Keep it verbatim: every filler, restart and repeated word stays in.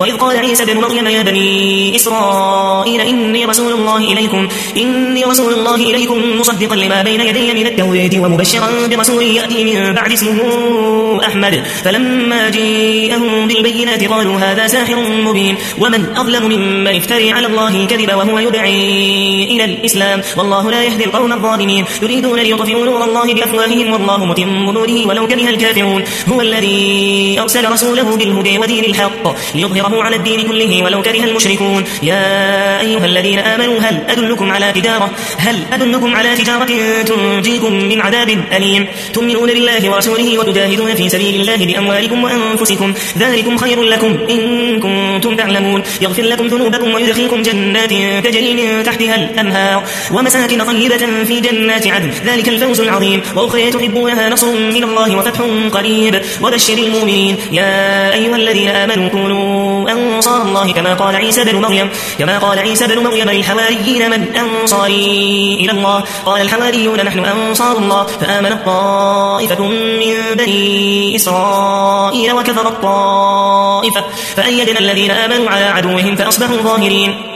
وإذ قال عيسى ابن مريم يا بني إسرائيل إني رسول الله إليكم إني رسول الله إليكم مصدقا لما بين يدي من التوراة ومبشرا برسول يأتي من بعد اسمه أحمد فلما جاءهم بالبينات قالوا هذا ساحر مبين ومن أظلم ممن افتري على الله كذبا وهو يدعي إلى الإسلام والله لا يهدي القوم الظالمين يريدون ليطفئوا نور الله بأفواههم والله متم نوره ولو كره الكافرون هو الذي أرسل رسوله بالهدى ودين الحق ليظهره على الدين كله ولو كره المشركون يا أيها الذين آمنوا هل أدلكم على تجارة هل أدلكم على تجارة تنجيكم من عذاب أليم تؤمنون بالله ورسوله وتجاهدون في سبيل الله بأموالكم وأنفسكم ذلكم خير لكم إن كنتم تعلمون يغفر لكم ذنوبكم ويدخلكم جنات تجري من تحتها الأنهار ومساكن طيبة في جنات عدن ذلك الفوز العظيم وأخرى تحبونها نصر من الله وفتح قريب وبشر المؤمنين يا أيها الذين آمنوا كونوا أنصار الله كما قال عيسى بن مريم كما قال عيسى بن مريم للحواريين من أنصاري إلى الله قال الحواريون نحن أنصار الله فآمنت طائفة من بني إسرائيل وكفرت طائفة فأيدنا الذين آمنوا على عدوهم فأصبحوا ظاهرين